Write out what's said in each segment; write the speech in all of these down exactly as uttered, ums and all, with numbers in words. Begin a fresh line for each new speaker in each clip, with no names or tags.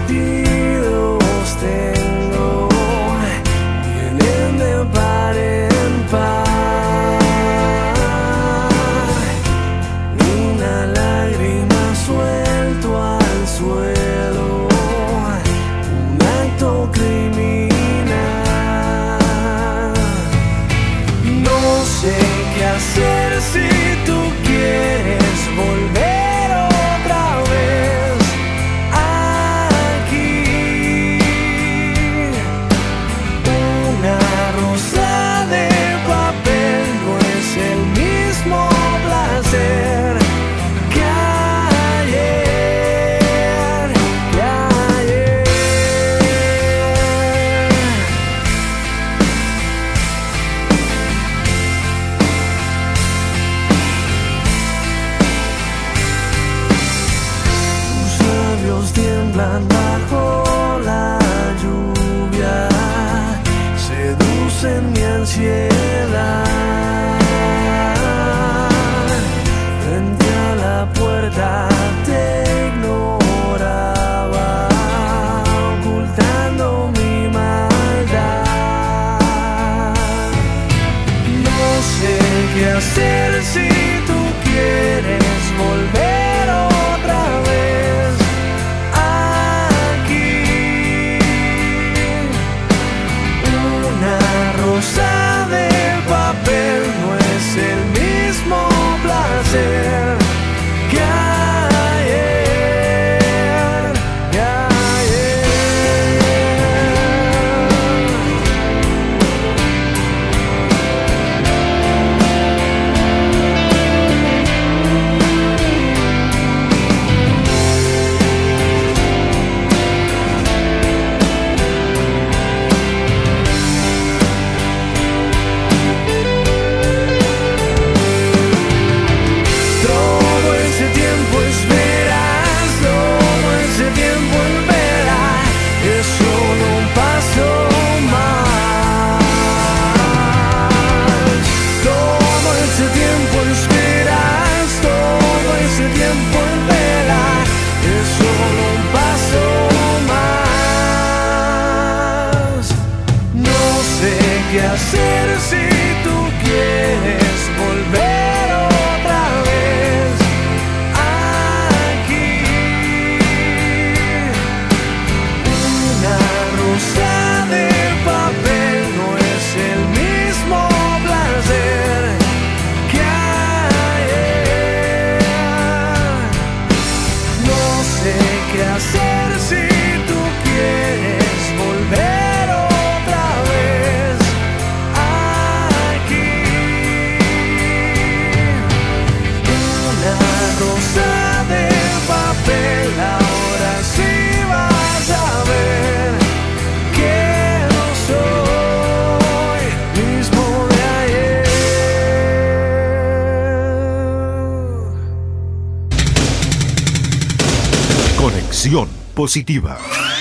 sentidos tengo, vienen de par en par. Una lágrima suelto al suelo, un acto criminal. No sé qué hacer si tú quieres volver otra vez aquí. Una rosa de papel no es el mismo placer que ayer, que ayer. Tus labios tiemblan bajo la lluvia, seducen mi ansiedad. Frente a la puerta te ignoraba, ocultando mi maldad. No sé qué hacer si tú quieres volver otra vez aquí. Una rosa de papel no es el mismo placer que ayer, que ayer. Todo ese tiempo esperas, todo ese tiempo espera, es solo un paso más. Todo ese tiempo esperas, todo ese tiempo espera, es solo un paso más. No sé qué hacer si tú quieres volver otra vez aquí. Una rosa de papel no es el mismo placer que ayer. No sé qué hacer si tú quieres volver otra vez aquí. Una rosa de papel, ahora sí vas a ver que no soy mismo de ayer.
Conexión Positiva.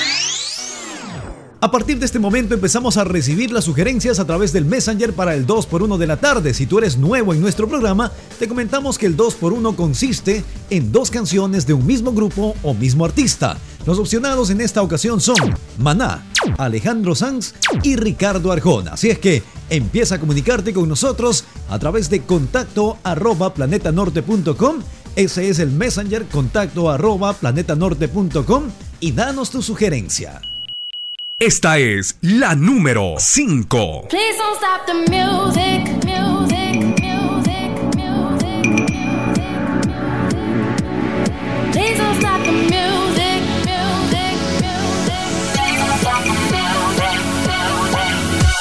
A partir de este momento empezamos a recibir las sugerencias a través del Messenger para el dos por uno de la tarde. Si tú eres nuevo en nuestro programa, te comentamos que el dos por uno consiste en dos canciones de un mismo grupo o mismo artista. Los opcionados en esta ocasión son Maná, Alejandro Sanz y Ricardo Arjona. Así es que empieza a comunicarte con nosotros a través de contacto arroba planetanorte punto com. Ese es el Messenger, contacto arroba planetanorte punto com, y danos tu sugerencia.
Esta es la número cinco.
Please don't stop the music, music, music, music, music. Please don't stop the music, music, music. Please don't stop the music, music.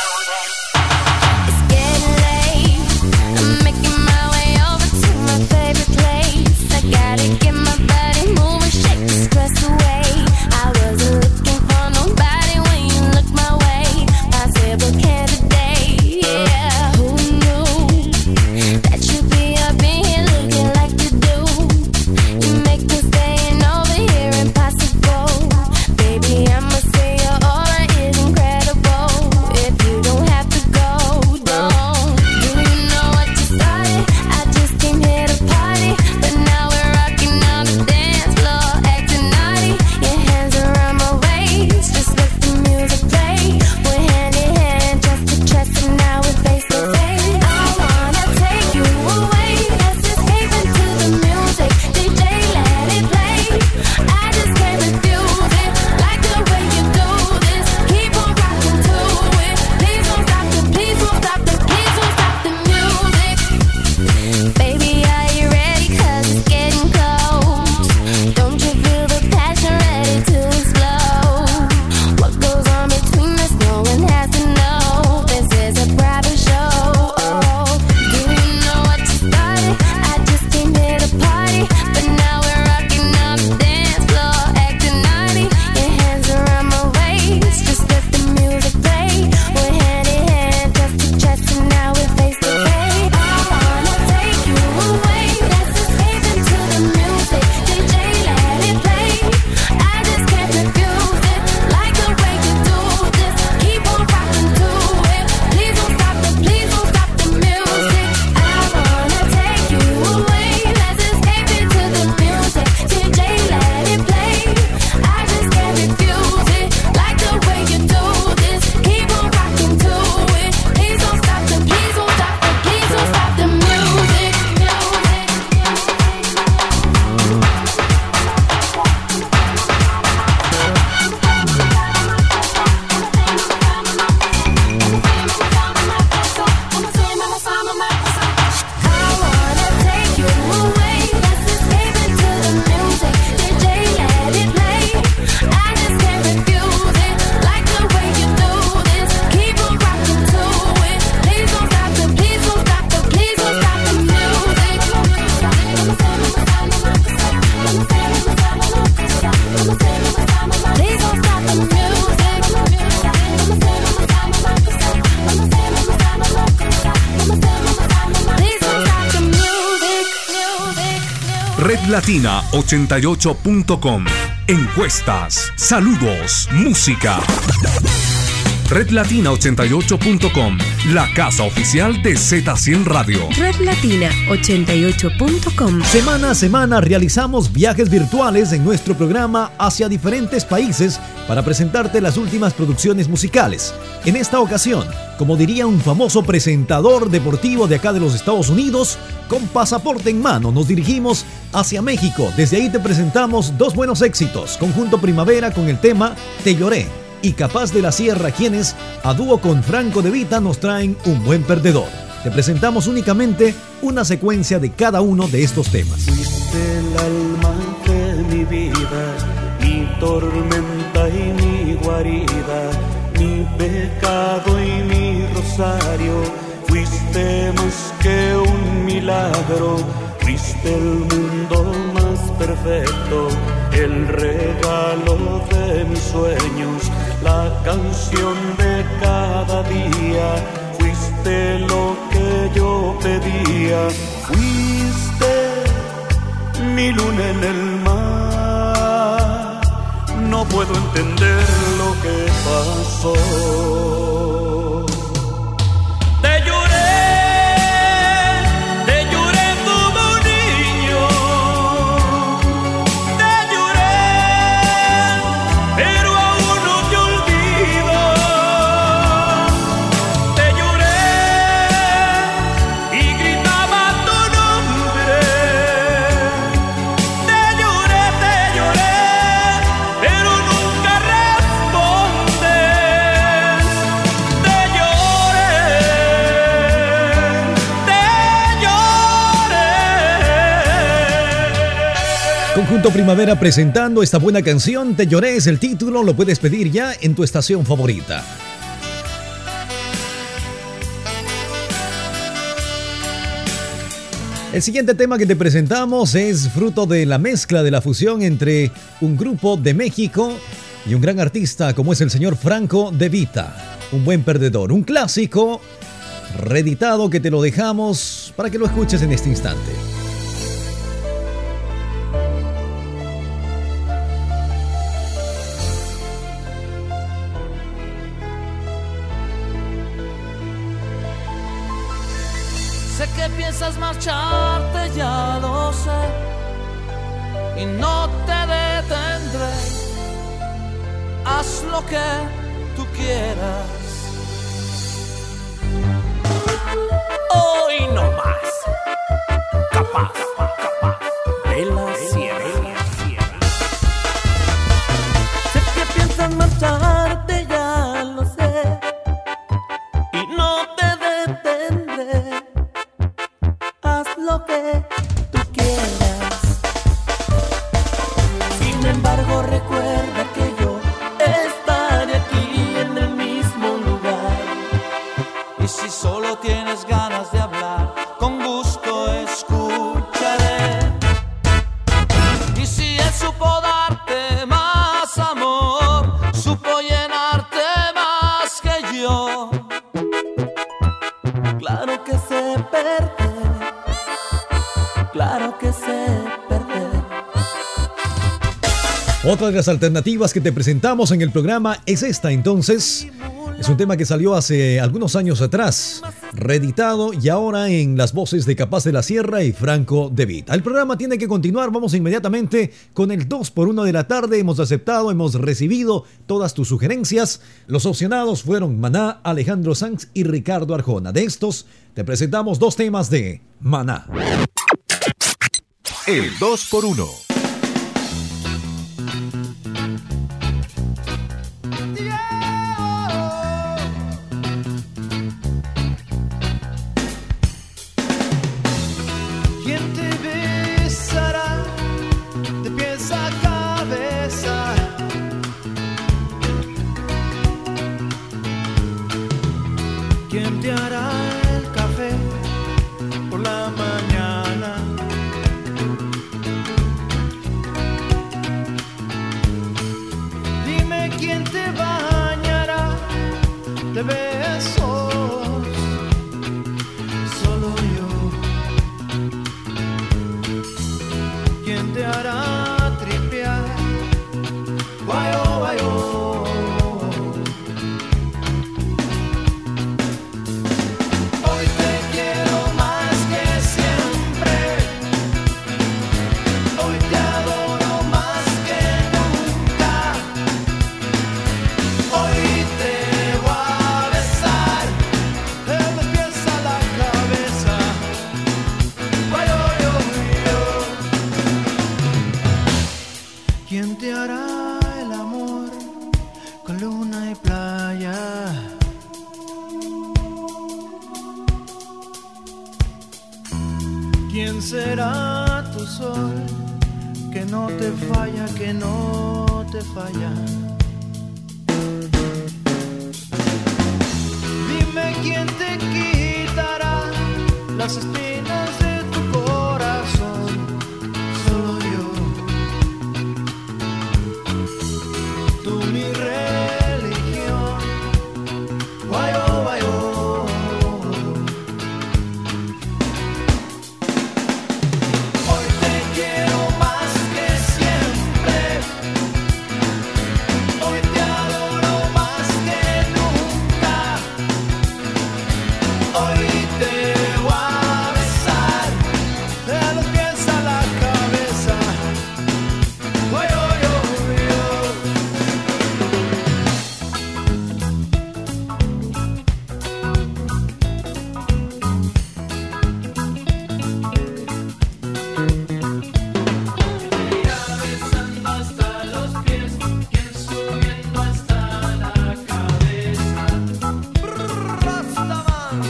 It's getting late. I'm making my way over to my favorite place. I gotta get my body moving, shake the stress away. I wasn't looking for nobody when you look my way. My favorite candidate, yeah. Who
Latina ochenta y ocho punto com. Encuestas, saludos, música. Red Latina ochenta y ocho punto com, la casa oficial de Z cien Radio.
Red Latina ochenta y ocho punto com.
Semana a semana realizamos viajes virtuales en nuestro programa hacia diferentes países para presentarte las últimas producciones musicales. En esta ocasión, como diría un famoso presentador deportivo de acá de los Estados Unidos, con pasaporte en mano nos dirigimos hacia México. Desde ahí te presentamos dos buenos éxitos. Conjunto Primavera con el tema Te Lloré, y Capaz de la Sierra, quienes, a dúo con Franco De Vita, nos traen Un Buen Perdedor. Te presentamos únicamente una secuencia de cada uno de estos temas.
Fuiste el alma de mi vida, mi tormenta y mi guarida, mi pecado y mi rosario. Fuiste más que un milagro, fuiste el mundo más perfecto, el regalo de mis sueños, la canción de cada día. Fuiste lo que yo pedía, fuiste mi luna en el mar. No puedo entender lo que pasó. Te lloré, te lloré como niño, te lloré, pero aún no te olvido. Te lloré y gritaba tu nombre. Te lloré, te lloré, pero nunca respondes. Te lloré, te lloré.
Conjunto Primavera presentando esta buena canción. Te Lloré es el título, lo puedes pedir ya en tu estación favorita. El siguiente tema que te presentamos es fruto de la mezcla, de la fusión entre un grupo de México y un gran artista como es el señor Franco De Vita. Un Buen Perdedor, un clásico reeditado que te lo dejamos para que lo escuches en este instante.
Sé que piensas marcharte, ya lo sé, y no te detendré. Haz lo que tú quieras. Hoy no más. Capaz, capaz de la sierra. Sé que piensas marcharte, ya lo sé, y no te detendré. Haz lo que tú quieras. Sin embargo, recuerda que yo estaré aquí en el mismo lugar. Y si solo tienes ganas de hablar, con gusto escucharé. Y si él supo darte más amor, supo llenarte más que yo, claro que sé perder. Claro que sé perder.
Otra de las alternativas que te presentamos en el programa es esta, entonces. Es un tema que salió hace algunos años atrás, reeditado y ahora en las voces de Capaz de la Sierra y Franco De Vita. El programa tiene que continuar, vamos inmediatamente con el dos por uno de la tarde. Hemos aceptado, hemos recibido todas tus sugerencias. Los opcionados fueron Maná, Alejandro Sanz y Ricardo Arjona. De estos, te presentamos dos temas de Maná.
El dos por uno.
¿Quién te besará de pies a cabeza? ¿Quién te hará el café por la mañana? Dime quién te bañará de besos. Solo yo. ¿Quién te
será tu sol, que no te falla, que no te falla. Dime quién te quitará las espinas de tu corazón, solo yo. Tú mi religión, guayo, guayo. Hoy te quiero más que siempre, hoy te adoro más que nunca, hoy te voy a besar de los pies a la cabeza, guayo, yo, yo. Besando hasta los pies, quien subiendo hasta la cabeza. Rastaman.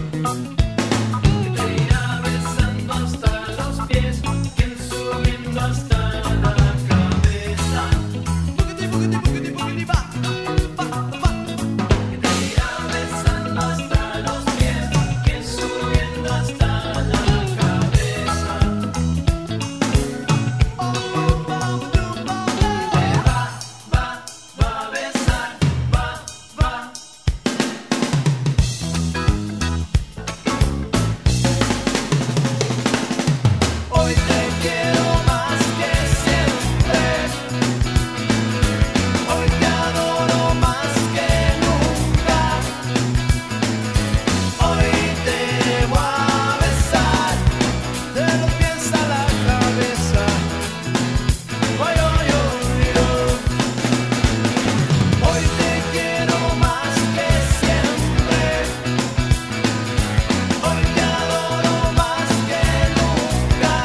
Te irá besando hasta los pies, quien subiendo hasta la cabeza. Bugiti, bugiti, bugiti, bugiti, ba, ba, ba. Te irá besando hasta los pies, quien subiendo hasta la cabeza. Hoy te quiero más que siempre, hoy te adoro más que nunca, hoy te voy a besar de los pies a la cabeza, guayo, yo, yo. Hoy te quiero más que siempre, hoy te adoro más que nunca,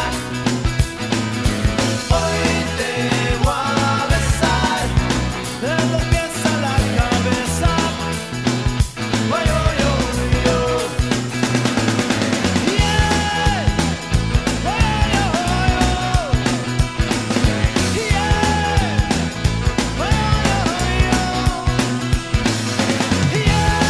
hoy te voy a besar de los pies a la cabeza, guayo, yo, yo. Yeah, guayo, guayo. Yeah, guayo, guayo.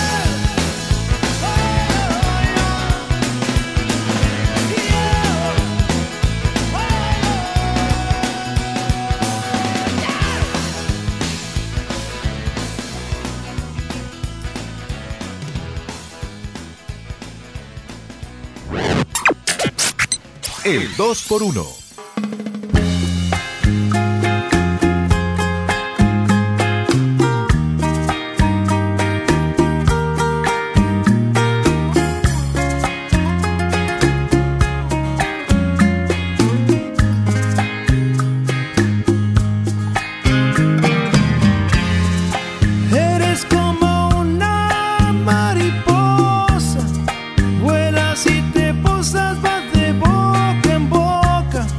El dos por uno.
Eres como una mariposa, vuelas y te posas, vas de boca en boca.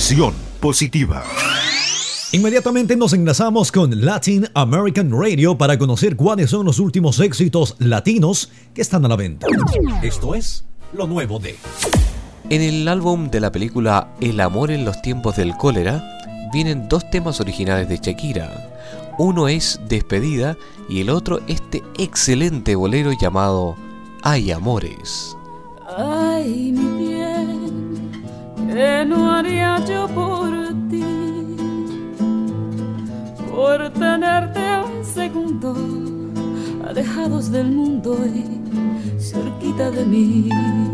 Conexión Positiva.
Inmediatamente nos enlazamos con Latin American Radio para conocer cuáles son los últimos éxitos latinos que están a la venta. Esto es lo nuevo de...
En el álbum de la película El amor en los tiempos del cólera vienen dos temas originales de Shakira. Uno es Despedida y el otro este excelente bolero llamado Hay Amores.
Ay, mi bien, ¿qué no haría yo por ti? Por tenerte un segundo alejados del mundo y cerquita de mí.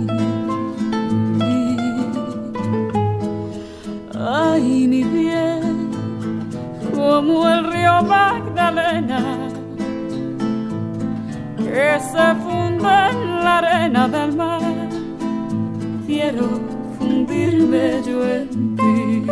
Ay, mi bien, como el río Magdalena que se funde en la arena del mar, quiero fundirme yo en ti.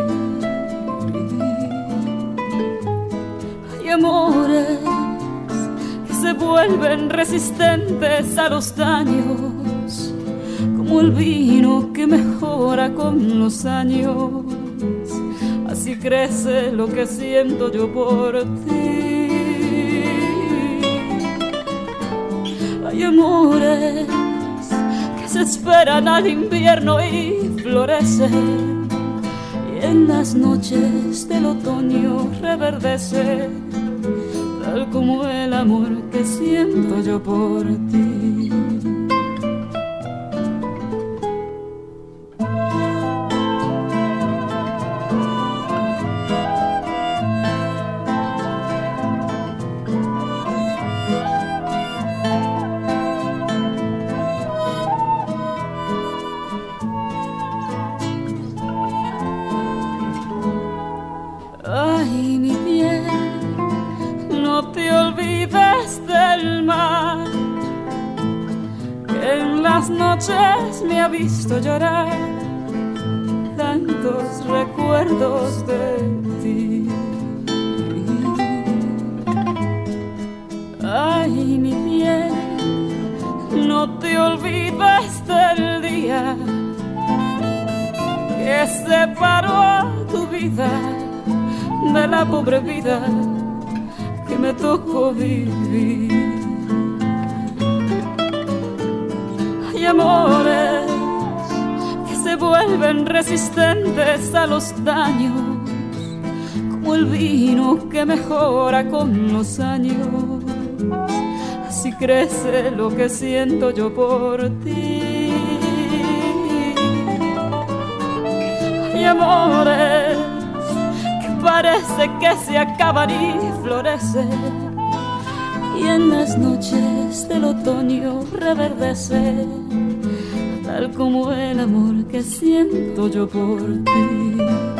Hay amores que se vuelven resistentes a los daños, como el vino que mejora con los años. Así crece lo que siento yo por ti. Hay amores que se esperan al invierno y florecen, y en las noches del otoño reverdece, tal como el amor que siento yo por ti. Me ha visto llorar tantos recuerdos de ti. Ay, mi bien, no te olvides del día que separó a tu vida de la pobre vida que me tocó vivir. Hay amores que se vuelven resistentes a los daños, como el vino que mejora con los años. Así crece lo que siento yo por ti. Hay amores que parece que se acaban y florecen, y en las noches del otoño reverdece, tal como el amor que siento yo por ti.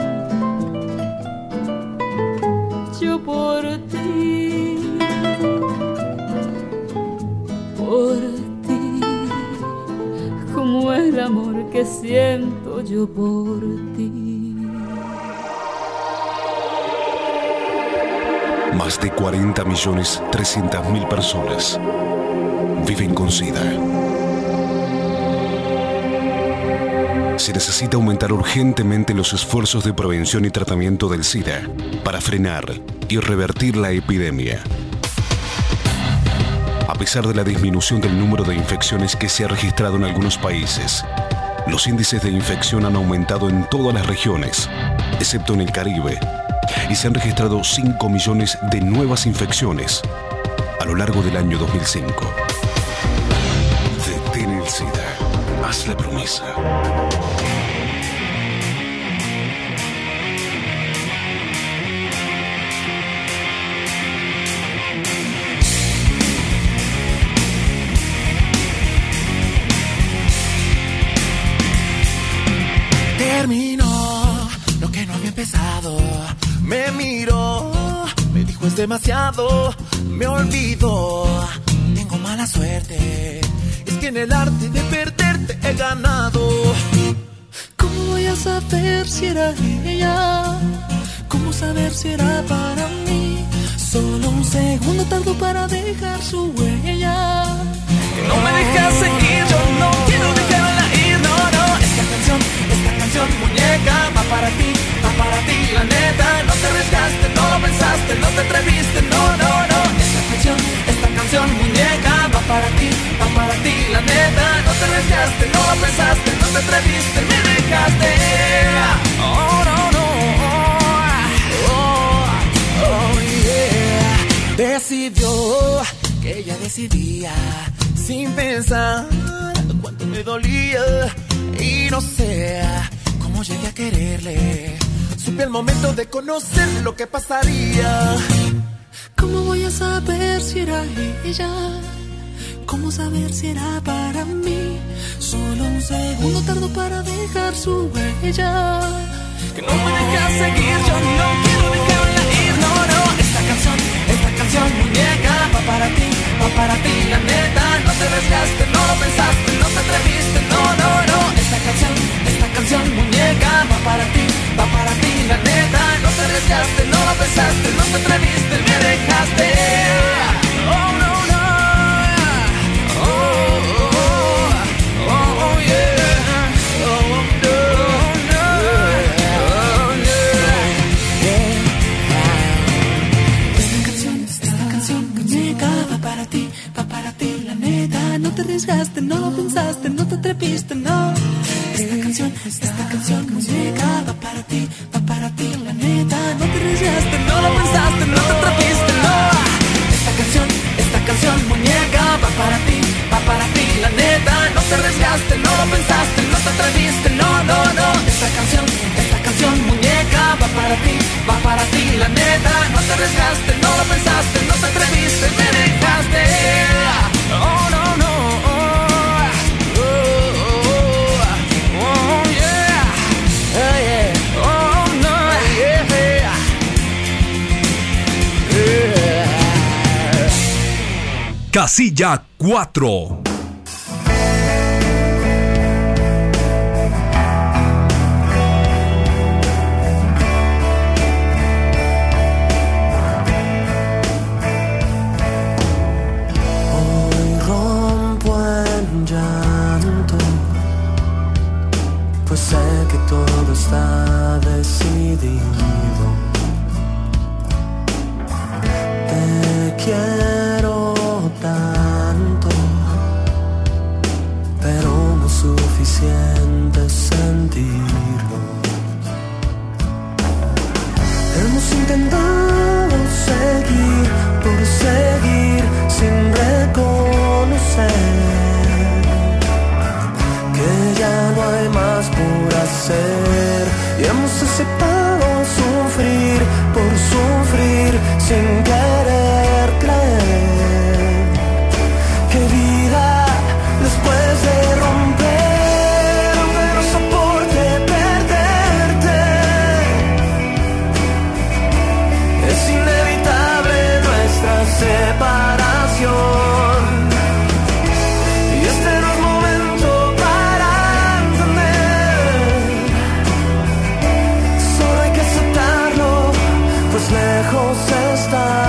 Yo por ti, por ti, como el amor que siento yo por ti.
Más de cuarenta millones trescientas mil personas viven con SIDA. Se necesita aumentar urgentemente los esfuerzos de prevención y tratamiento del SIDA para frenar y revertir la epidemia. A pesar de la disminución del número de infecciones que se ha registrado en algunos países, los índices de infección han aumentado en todas las regiones, excepto en el Caribe, y se han registrado cinco millones de nuevas infecciones a lo largo del año dos mil cinco. Detén el SIDA. Haz la promesa.
Terminó lo que no había empezado. Me miró, me dijo es demasiado. Me olvidó, tengo mala suerte. Es que en el arte de perderte he ganado. ¿Cómo voy a saber si era ella? ¿Cómo saber si era para mí? Solo un segundo tardó para dejar su huella. Que no me dejas seguir, yo no quiero dejarla ir, no, no. Esta canción, esta canción, muñeca, va para ti. atreviste, me dejaste. Oh, no, no. Oh, oh, yeah. Decidió que ella decidía sin pensar cuánto me dolía. Y no sé cómo llegué a quererle. Supe al momento de conocer lo que pasaría.
¿Cómo voy a saber si era ella? ¿Cómo saber si era para mí? Solo un segundo tardó para dejar su huella.
Que no me dejas seguir, yo no quiero dejarla ir, no, no. Esta canción, esta canción muñeca va para ti, va para ti, la neta. No te desgaste, no lo pensaste, no te atreviste, no, no, no. Esta canción, esta canción muñeca va para ti, va para ti, la neta. No te desgaste, no lo pensaste, no te atreviste, me dejaste. Oh, no, no. Oh, oh, oh, oh, yeah. Oh, no, no. Oh, yeah.
Esta canción, esta canción muñeca va para ti, va para ti, la neta. No te arriesgaste, no lo pensaste, no te atreviste, no. Esta canción, esta canción muñeca va para ti, va para ti, la neta. No te arriesgaste, no lo pensaste, no te atreviste, no.
Esta canción, esta canción muñeca va para ti, va para ti, la neta. No te arriesgaste, no lo pensaste, no te atreviste, no, no, no. Esta canción, esta canción muñeca va para ti, va para ti, la neta. No te arriesgaste, no lo pensaste, no te atreviste, me dejaste. Oh, no, no.
Casilla cuatro.
Hoy rompo en llanto, pues sé que todo está decidido. Te quiero tanto, pero no suficiente sentirlo. Hemos intentado seguir por seguir sin reconocer que ya no hay más por hacer, y hemos aceptado sufrir por sufrir sin querer creer que vida después de romper, aunque no soporte perderte, es inevitable nuestra separación. Y este no es momento para entender, solo hay que aceptarlo, pues lejos está.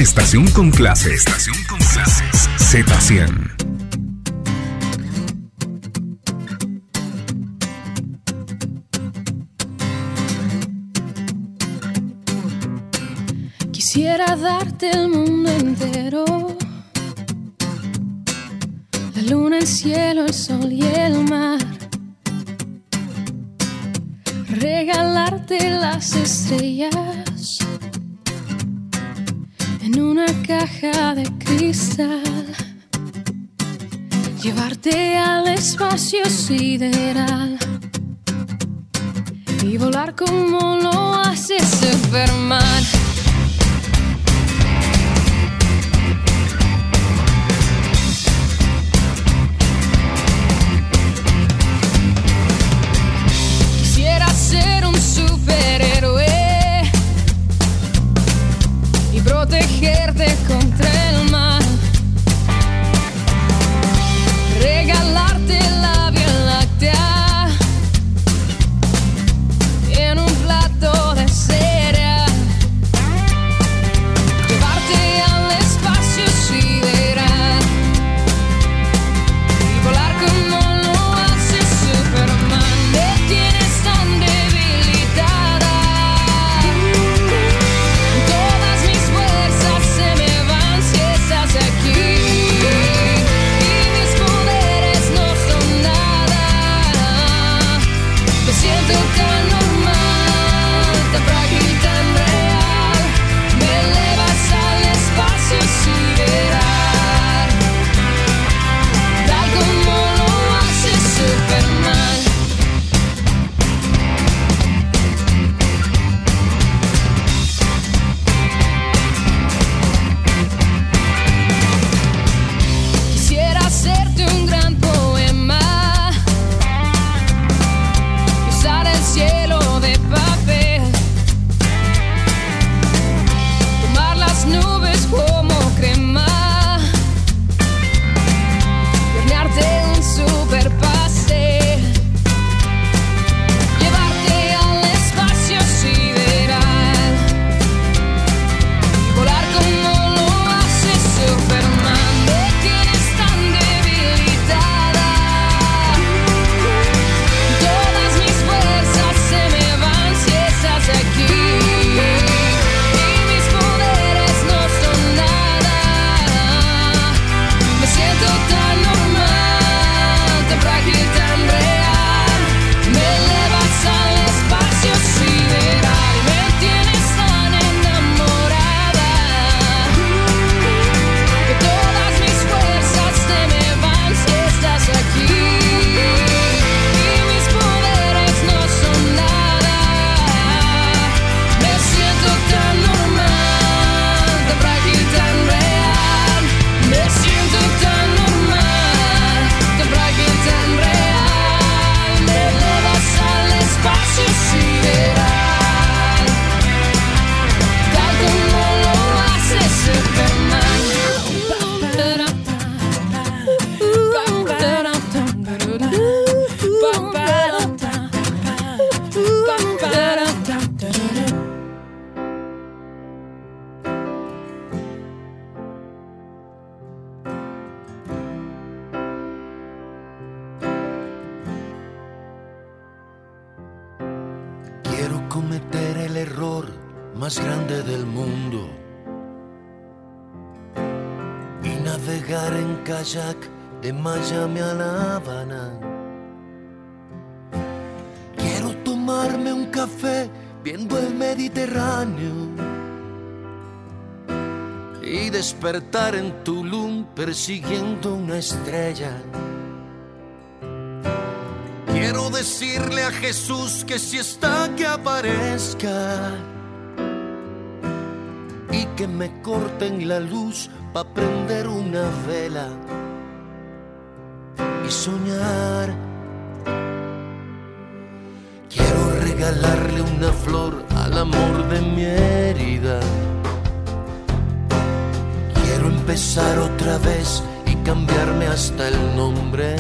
Estación con clase. Estación con clases. Z cien.
Quisiera darte el mundo entero, la luna, el cielo, el sol y el mar, regalarte las estrellas en una caja de cristal, llevarte al espacio sideral y volar como lo hace Superman. Ser un superhéroe y protegerte contra el mal, regalarte la Vía Láctea en un plato de cereal, llevarte al espacio sideral y volar como lo hace Superman. Me tienes tan de
cometer el error más grande del mundo y navegar en kayak de Miami a La Habana. Quiero tomarme un café viendo el Mediterráneo y despertar en Tulum persiguiendo una estrella. Quiero decirle a Jesús que si está que aparezca y que me corten la luz pa' prender una vela y soñar. Quiero regalarle una flor al amor de mi herida. Quiero empezar otra vez y cambiarme hasta el nombre.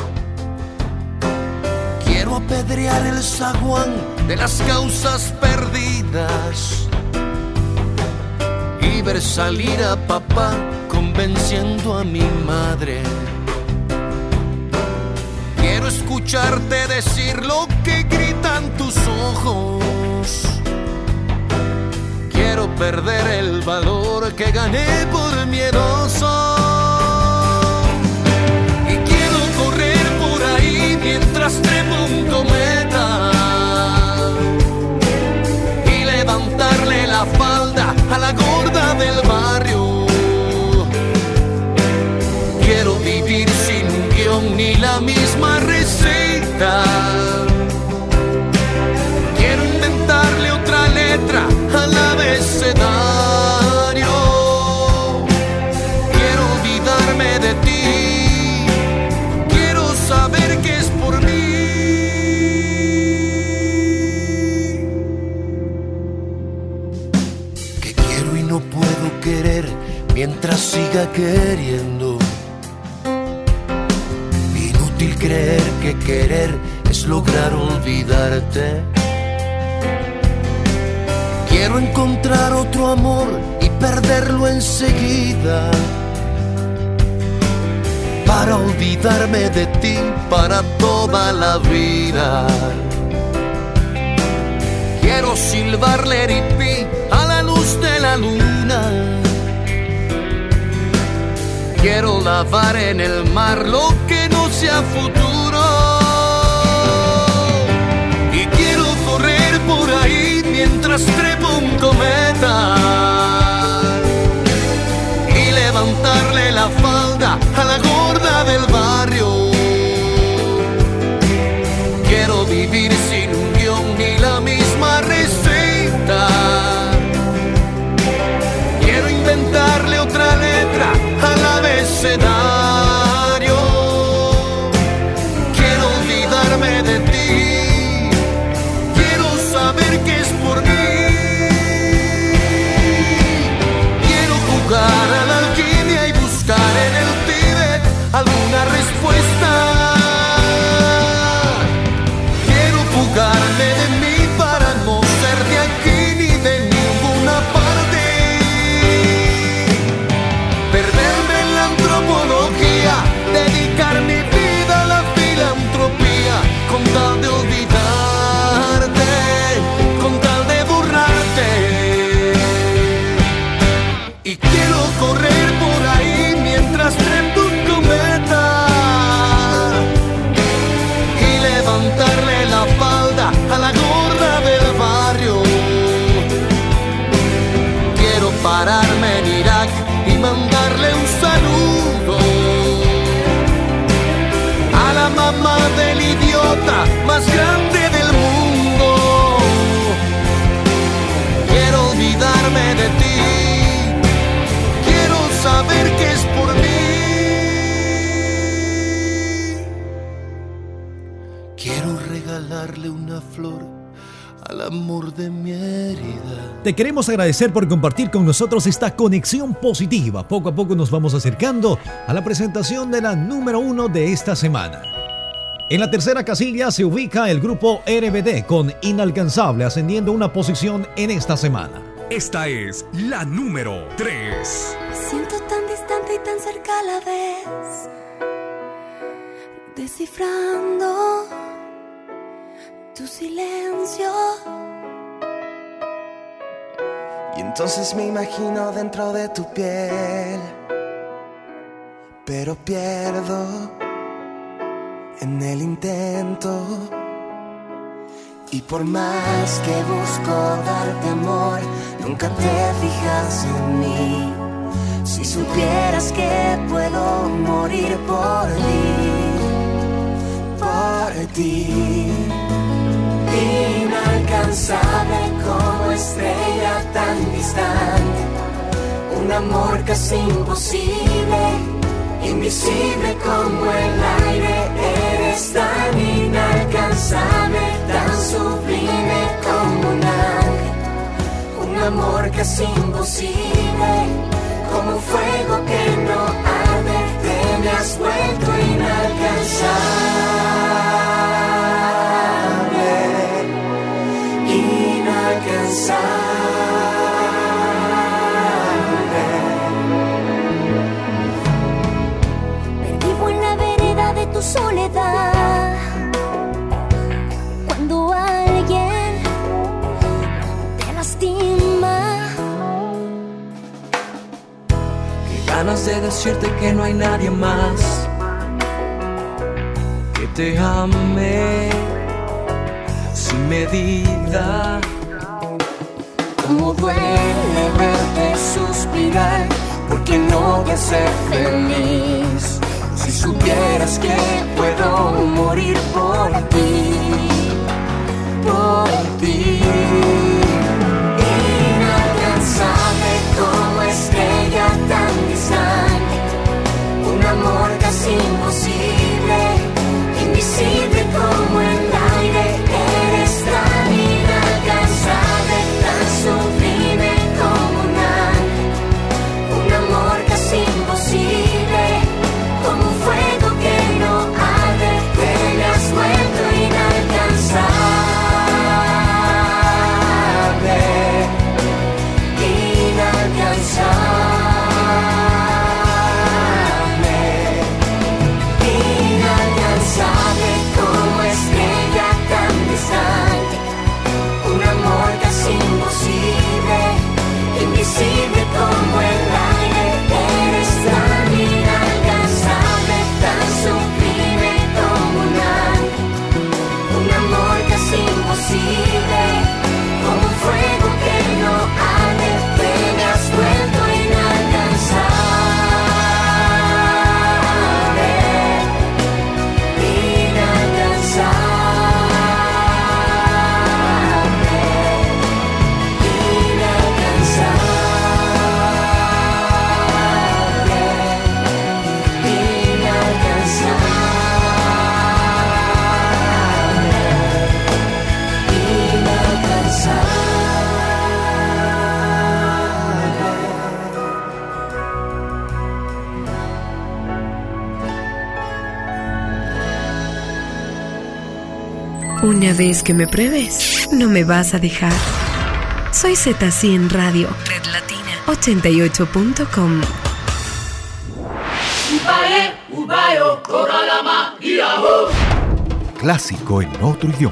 Quiero apedrear el zaguán de las causas perdidas y ver salir a papá convenciendo a mi madre. Quiero escucharte decir lo que gritan tus ojos. Quiero perder el valor que gané por miedoso. Y quiero correr por ahí mientras trepo un cometa y levantarle la falda a la gorda del barrio. Quiero vivir sin un guión ni la misma receta. Quiero inventarle otra letra al abecedario. Quiero olvidarme de ti. Quiero saber que es por mí. Que quiero y no puedo querer mientras siga queriendo. Inútil creer que querer es lograr olvidarte. Quiero encontrar otro amor y perderlo enseguida, para olvidarme de ti para toda la vida. Quiero silbarle ripí a la luz de la luna. Quiero lavar en el mar lo que no sea futuro. Y quiero correr por ahí mientras trepo un cometa y levantarle la falda a la gorda del barrio. Quiero vivir sin un guión ni la misma receta. Quiero inventarle otra letra al abecedario. Quiero olvidarme de ti. Quiero saber que es por mí. Quiero jugar a la alquimia y buscar en el Tíbet alguna respuesta. Quiero fugarme de mí para no ser de aquí ni de ninguna parte. Perderme en la antropología, dedicar mi vida a la filantropía, con tal de olvidarte, con tal de borrarte. Y quiero correr por ahí mientras trepo un cometa y levantarle la falda a la gorda del barrio. Quiero pararme en Irak y mandarle un saludo a la mamá del idiota más grande del mundo. Quiero olvidarme de ti. Quiero saber que es por mí. Quiero regalarle una flor al amor de mi herida.
Te queremos agradecer por compartir con nosotros esta conexión positiva. Poco a poco nos vamos acercando a la presentación de la número uno de esta semana. En la tercera casilla se ubica el grupo R B D con Inalcanzable, ascendiendo una posición en esta semana.
Esta es la número tres.
Me siento tan distante y tan cerca a la vez, descifrando tu silencio.
Y entonces me imagino dentro de tu piel, pero pierdo en el intento. Y por más que busco darte amor, nunca te fijas en mí. Si supieras que puedo morir por ti, por ti. Inalcanzable como estrella tan distante, un amor casi imposible, invisible como el aire. Eres tan inalcanzable, tan sublime como un ángel, un amor casi imposible, como un fuego que no arde. Te me has vuelto inalcanzable, inalcanzable.
ganas de decirte que no hay nadie más que te ame sin medida. Cómo duele verte suspirar, porque no te hace feliz. Si supieras que puedo morir por ti, por ti. Inalcanzable como estrella tan distante, un amor casi imposible, invisible como el aire. Eres tan inalcanzable, tan sublime como un ángel, un amor casi imposible, como un fuego que no arde. Te me has vuelto inalcanzable, inalcanzable, inalcanzable como estrella tan distante, un amor casi imposible, invisible como el aire. Eres tan inalcanzable, tan sublime como un ángel, un amor casi imposible, como un fuego que no arde. Te me has vuelto inalcanzable,
Una vez que me pruebes, no me vas a dejar. Soy Z cien Radio, Red Latina ochenta y ocho punto com.
Clásico en otro idioma.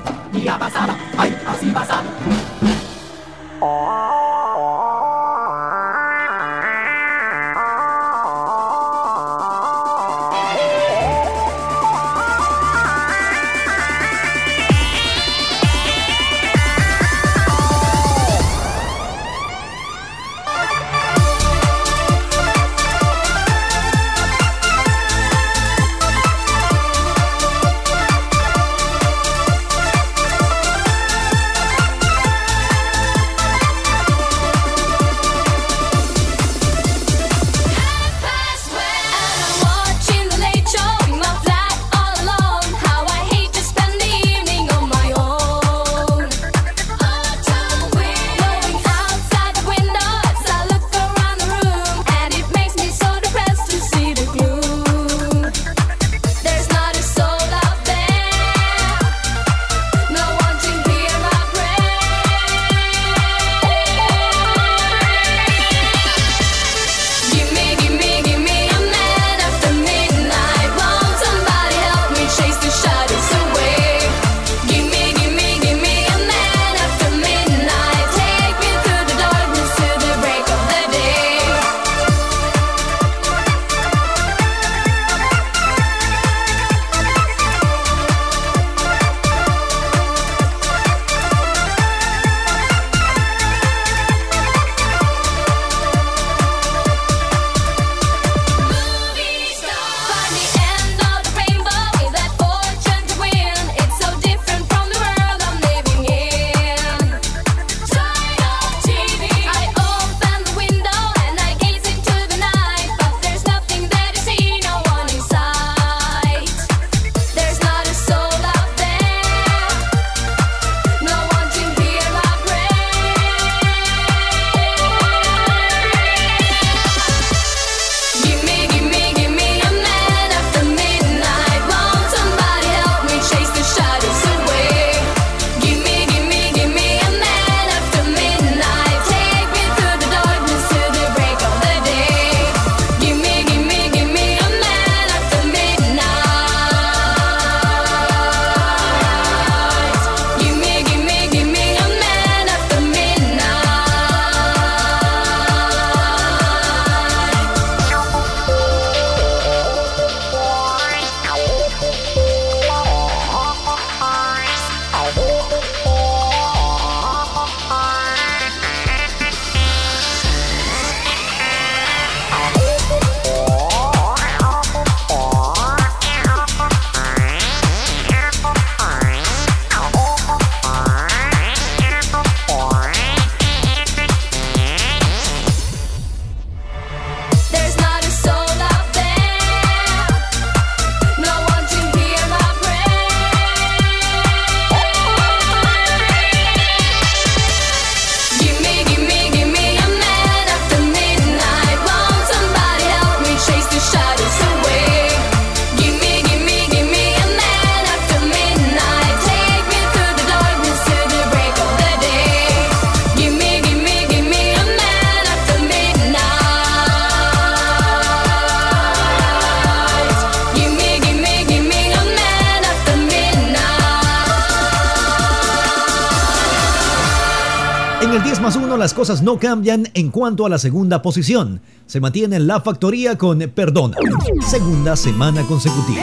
En el diez más uno las cosas no cambian en cuanto a la segunda posición. Se mantiene La Factoría con Perdona. Segunda semana consecutiva.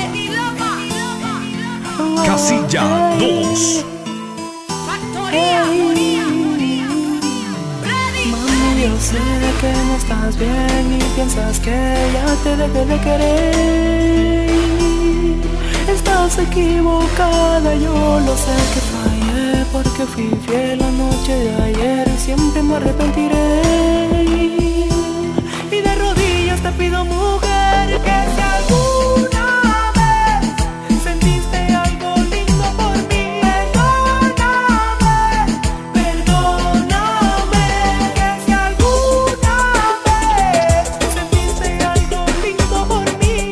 Casilla dos.
Mami, yo sé que no estás bien y piensas que ya te dejé de querer. Estás equivocada, yo lo sé que fallé porque fui fiel la noche de ayer y siempre me arrepentiré. Y de rodillas te pido, mujer, que si alguna vez sentiste algo lindo por mí, perdóname, perdóname. Que si alguna vez sentiste algo lindo por mí,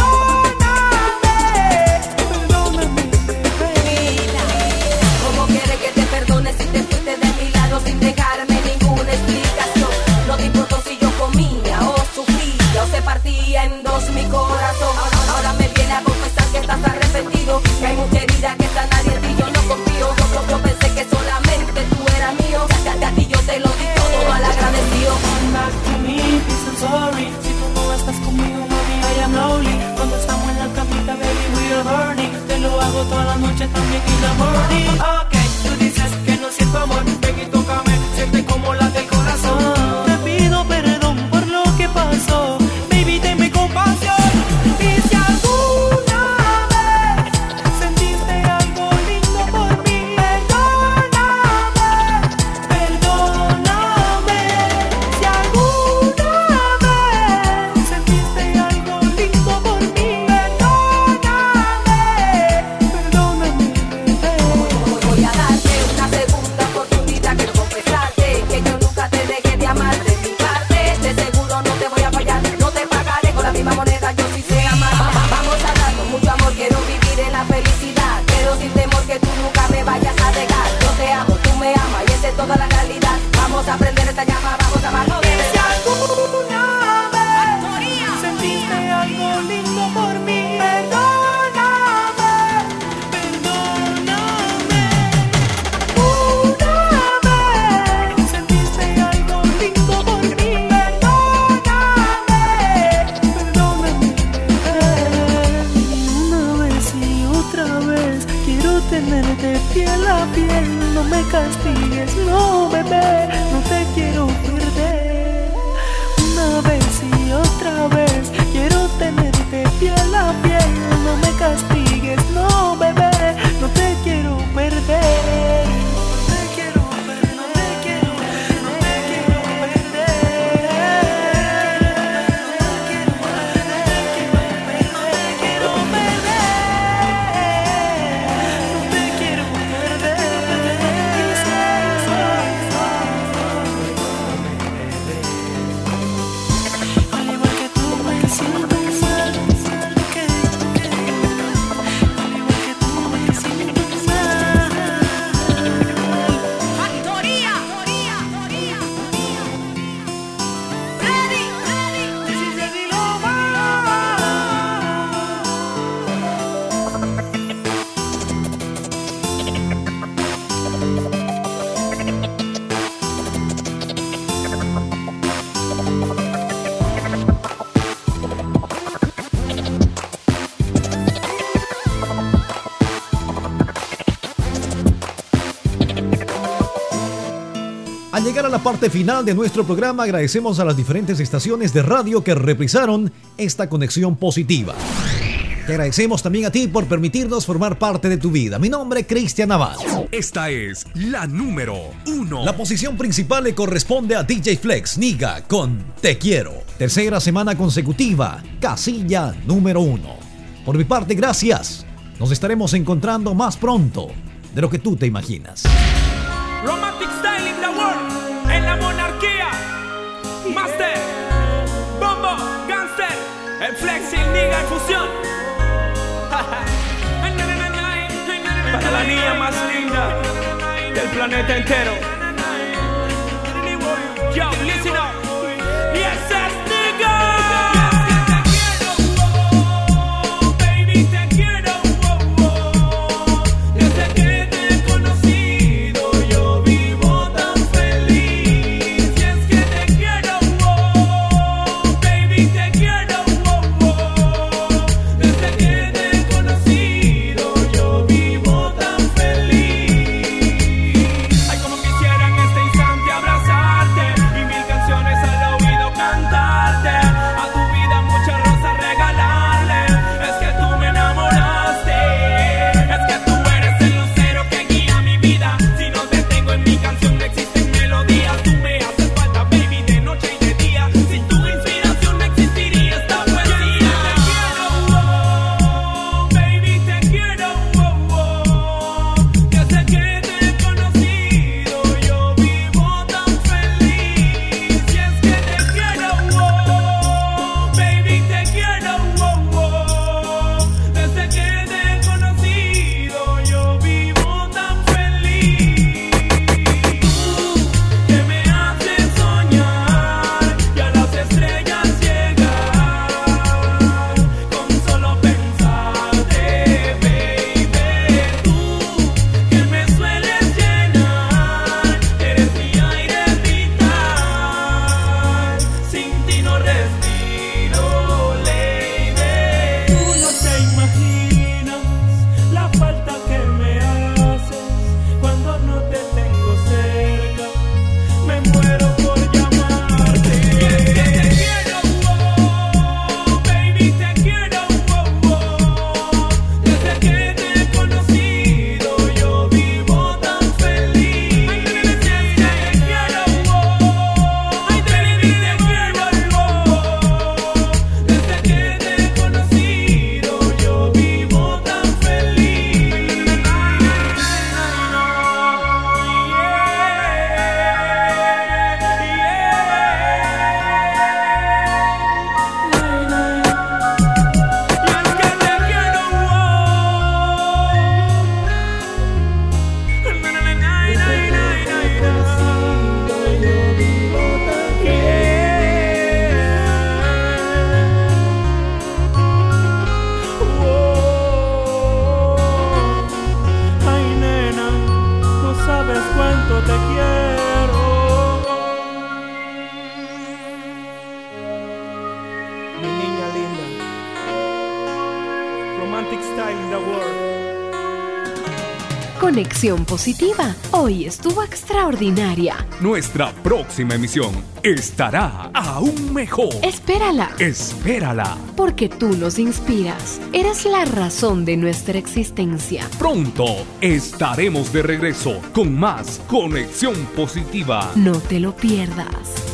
¿cómo quieres que te perdone si te fuiste de mi lado sin dejarme ninguna explicación? No te importó si yo comía o sufría o se partía en dos mi corazón. Ahora, ahora me viene a confesar que estás arrepentido, que hay mucha herida que sana de ti, yo no confío. Yo, yo, yo pensé que solamente tú eras mío, ya, ya, a ti yo te lo di todo al agradecido.
Come back to me, please, I'm sorry. Si tú no estás conmigo, mami, I am lonely. Cuando estamos en la camita, baby, we are burning. Te lo hago toda la noche, también in the morning. Ok, tú dices que no siento amor, ven y tócame, siente como late el corazón. Te pido perdón por lo que pasó, baby, tenme compasión. Y si alguna vez sentiste algo lindo por mí, perdóname, perdóname. Si alguna vez sentiste algo lindo por mí, perdóname, perdóname.
Voy a darte una segunda oportunidad, quiero confesarte que yo nunca te dejé de amar de mi parte. De seguro no te voy a fallar, no te pagaré con la misma moneda, yo sí sé amar. Va- va- Vamos a darnos mucho amor, quiero vivir en la felicidad, pero sin temor que tú nunca me vayas a dejar. Yo te amo, tú me amas y esa es toda la realidad. Vamos a prender esta llama, vamos a amarnos de
Si
verdad.
alguna vez sentiste algo lindo por mí, perdóname, perdóname. Una vez sentiste algo lindo por mí, perdóname, perdóname. Una vez y otra vez quiero tenerte piel a piel. No me castigues, no, bebé, no te quiero perder. Una vez y otra vez quiero tenerte piel a piel. No me castigues, no, bebé, no te quiero perder. No te quiero perder, no te quiero, no te quiero perder. No te quiero al igual que tú me siento mal, que, que, al igual que tú me siento mal.
Factoría, ready, ready.
This is Eddie Loba.
Al llegar a la parte final de nuestro programa, agradecemos a las diferentes estaciones de radio que reprisaron esta conexión positiva. Te agradecemos también a ti por permitirnos formar parte de tu vida. Mi nombre es Cristian Naval.
Esta es la número uno.
La posición principal le corresponde a D J Flex Niga con Te Quiero. Tercera semana consecutiva, casilla número uno. Por mi parte, gracias. Nos estaremos encontrando más pronto de lo que tú te imaginas.
Romantic style in the world, en la monarquía. Master, Bombo, Gangster, el Flex, el Niga en fusión. Para la niña más linda del planeta entero. Yo, listen up. Yes, yes, nigga. Desde que te he conocido yo vivo tan feliz.
Conexión Positiva hoy estuvo extraordinaria.
Nuestra próxima emisión estará aún mejor.
Espérala.
Espérala.
Porque tú nos inspiras. Eres la razón de nuestra existencia.
Pronto estaremos de regreso con más Conexión Positiva.
No te lo pierdas.